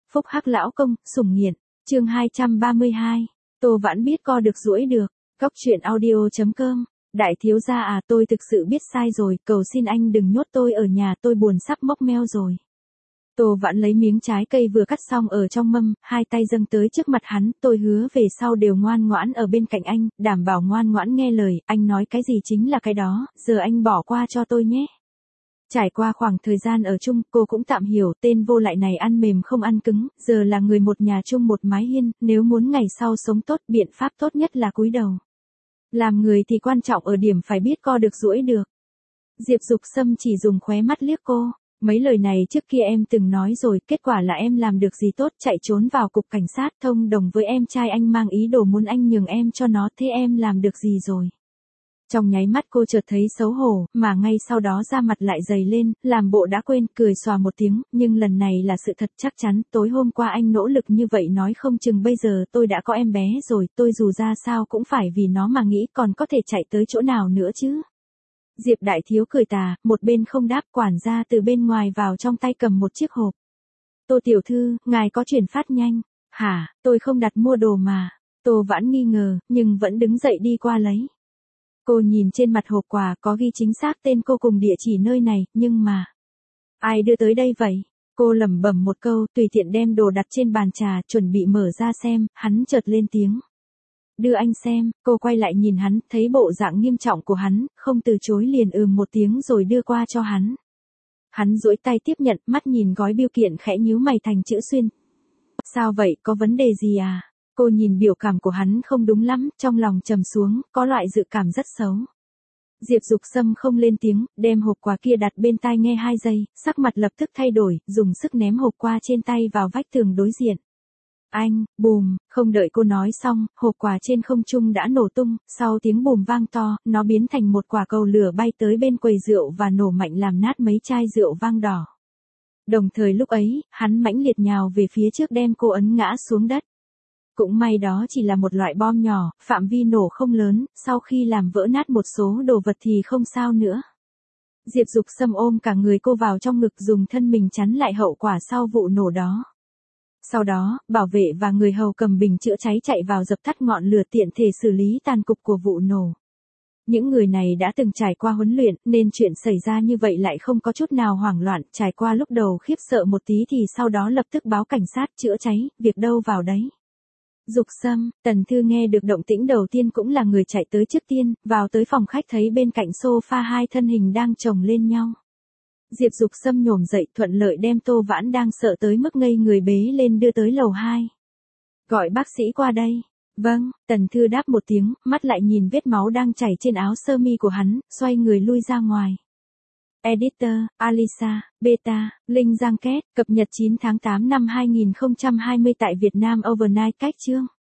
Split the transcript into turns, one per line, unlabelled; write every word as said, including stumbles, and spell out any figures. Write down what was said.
Phúc hắc lão công, sủng nghiện. Chương hai trăm ba mươi hai. Tô Vãn biết co được duỗi được. Góc truyện audio chấm com. Đại thiếu gia à, tôi thực sự biết sai rồi, cầu xin anh đừng nhốt tôi ở nhà, tôi buồn sắp mốc meo rồi. Tô Vãn lấy miếng trái cây vừa cắt xong ở trong mâm, hai tay dâng tới trước mặt hắn, tôi hứa về sau đều ngoan ngoãn ở bên cạnh anh, đảm bảo ngoan ngoãn nghe lời, anh nói cái gì chính là cái đó, giờ anh bỏ qua cho tôi nhé. Trải qua khoảng thời gian ở chung, cô cũng tạm hiểu tên vô lại này ăn mềm không ăn cứng, giờ là người một nhà chung một mái hiên, nếu muốn ngày sau sống tốt, biện pháp tốt nhất là cúi đầu. Làm người thì quan trọng ở điểm phải biết co được duỗi được. Diệp Dục Sâm chỉ dùng khóe mắt liếc cô. Mấy lời này trước kia em từng nói rồi, kết quả là em làm được gì tốt, chạy trốn vào cục cảnh sát thông đồng với em trai anh mang ý đồ muốn anh nhường em cho nó, thế em làm được gì rồi? Trong nháy mắt cô chợt thấy xấu hổ, mà ngay sau đó da mặt lại dày lên, làm bộ đã quên, cười xòa một tiếng, nhưng lần này là sự thật chắc chắn, tối hôm qua anh nỗ lực như vậy nói không chừng bây giờ tôi đã có em bé rồi, tôi dù ra sao cũng phải vì nó mà nghĩ, còn có thể chạy tới chỗ nào nữa chứ? Diệp đại thiếu cười tà, một bên không đáp, quản gia từ bên ngoài vào trong tay cầm một chiếc hộp. Tô tiểu thư, ngài có chuyển phát nhanh. Hả, tôi không đặt mua đồ mà. Tô Vãn nghi ngờ, nhưng vẫn đứng dậy đi qua lấy. Cô nhìn trên mặt hộp quà có ghi chính xác tên cô cùng địa chỉ nơi này, nhưng mà... Ai đưa tới đây vậy? Cô lẩm bẩm một câu, tùy tiện đem đồ đặt trên bàn trà, chuẩn bị mở ra xem, hắn chợt lên tiếng. Đưa anh xem, cô quay lại nhìn hắn, thấy bộ dạng nghiêm trọng của hắn, không từ chối liền ừm một tiếng rồi đưa qua cho hắn. Hắn duỗi tay tiếp nhận, mắt nhìn gói bưu kiện khẽ nhíu mày thành chữ xuyên. Sao vậy, có vấn đề gì à? Cô nhìn biểu cảm của hắn không đúng lắm, trong lòng trầm xuống, có loại dự cảm rất xấu. Diệp Dục Sâm không lên tiếng, đem hộp quà kia đặt bên tai nghe hai giây, sắc mặt lập tức thay đổi, dùng sức ném hộp quà trên tay vào vách tường đối diện. Anh, bùm, không đợi cô nói xong, hộp quà trên không trung đã nổ tung, sau tiếng bùm vang to, nó biến thành một quả cầu lửa bay tới bên quầy rượu và nổ mạnh làm nát mấy chai rượu vang đỏ. Đồng thời lúc ấy, hắn mãnh liệt nhào về phía trước đem cô ấn ngã xuống đất. Cũng may đó chỉ là một loại bom nhỏ, phạm vi nổ không lớn, sau khi làm vỡ nát một số đồ vật thì không sao nữa. Diệp Dục Sâm ôm cả người cô vào trong ngực dùng thân mình chắn lại hậu quả sau vụ nổ đó. Sau đó, bảo vệ và người hầu cầm bình chữa cháy chạy vào dập tắt ngọn lửa tiện thể xử lý tàn cục của vụ nổ. Những người này đã từng trải qua huấn luyện, nên chuyện xảy ra như vậy lại không có chút nào hoảng loạn, trải qua lúc đầu khiếp sợ một tí thì sau đó lập tức báo cảnh sát chữa cháy, việc đâu vào đấy. Dục Sâm, Tần Thư nghe được động tĩnh đầu tiên cũng là người chạy tới trước tiên, vào tới phòng khách thấy bên cạnh sofa hai thân hình đang chồng lên nhau. Diệp Dục Sâm nhổm dậy thuận lợi đem Tô Vãn đang sợ tới mức ngây người bế lên đưa tới lầu hai. Gọi bác sĩ qua đây. Vâng, Tần Thư đáp một tiếng, mắt lại nhìn vết máu đang chảy trên áo sơ mi của hắn, xoay người lui ra ngoài. Editor, Alisa, Beta, Linh Giang Kết, cập nhật chín tháng tám năm hai nghìn không trăm hai mươi tại Việt Nam Overnight cách chương.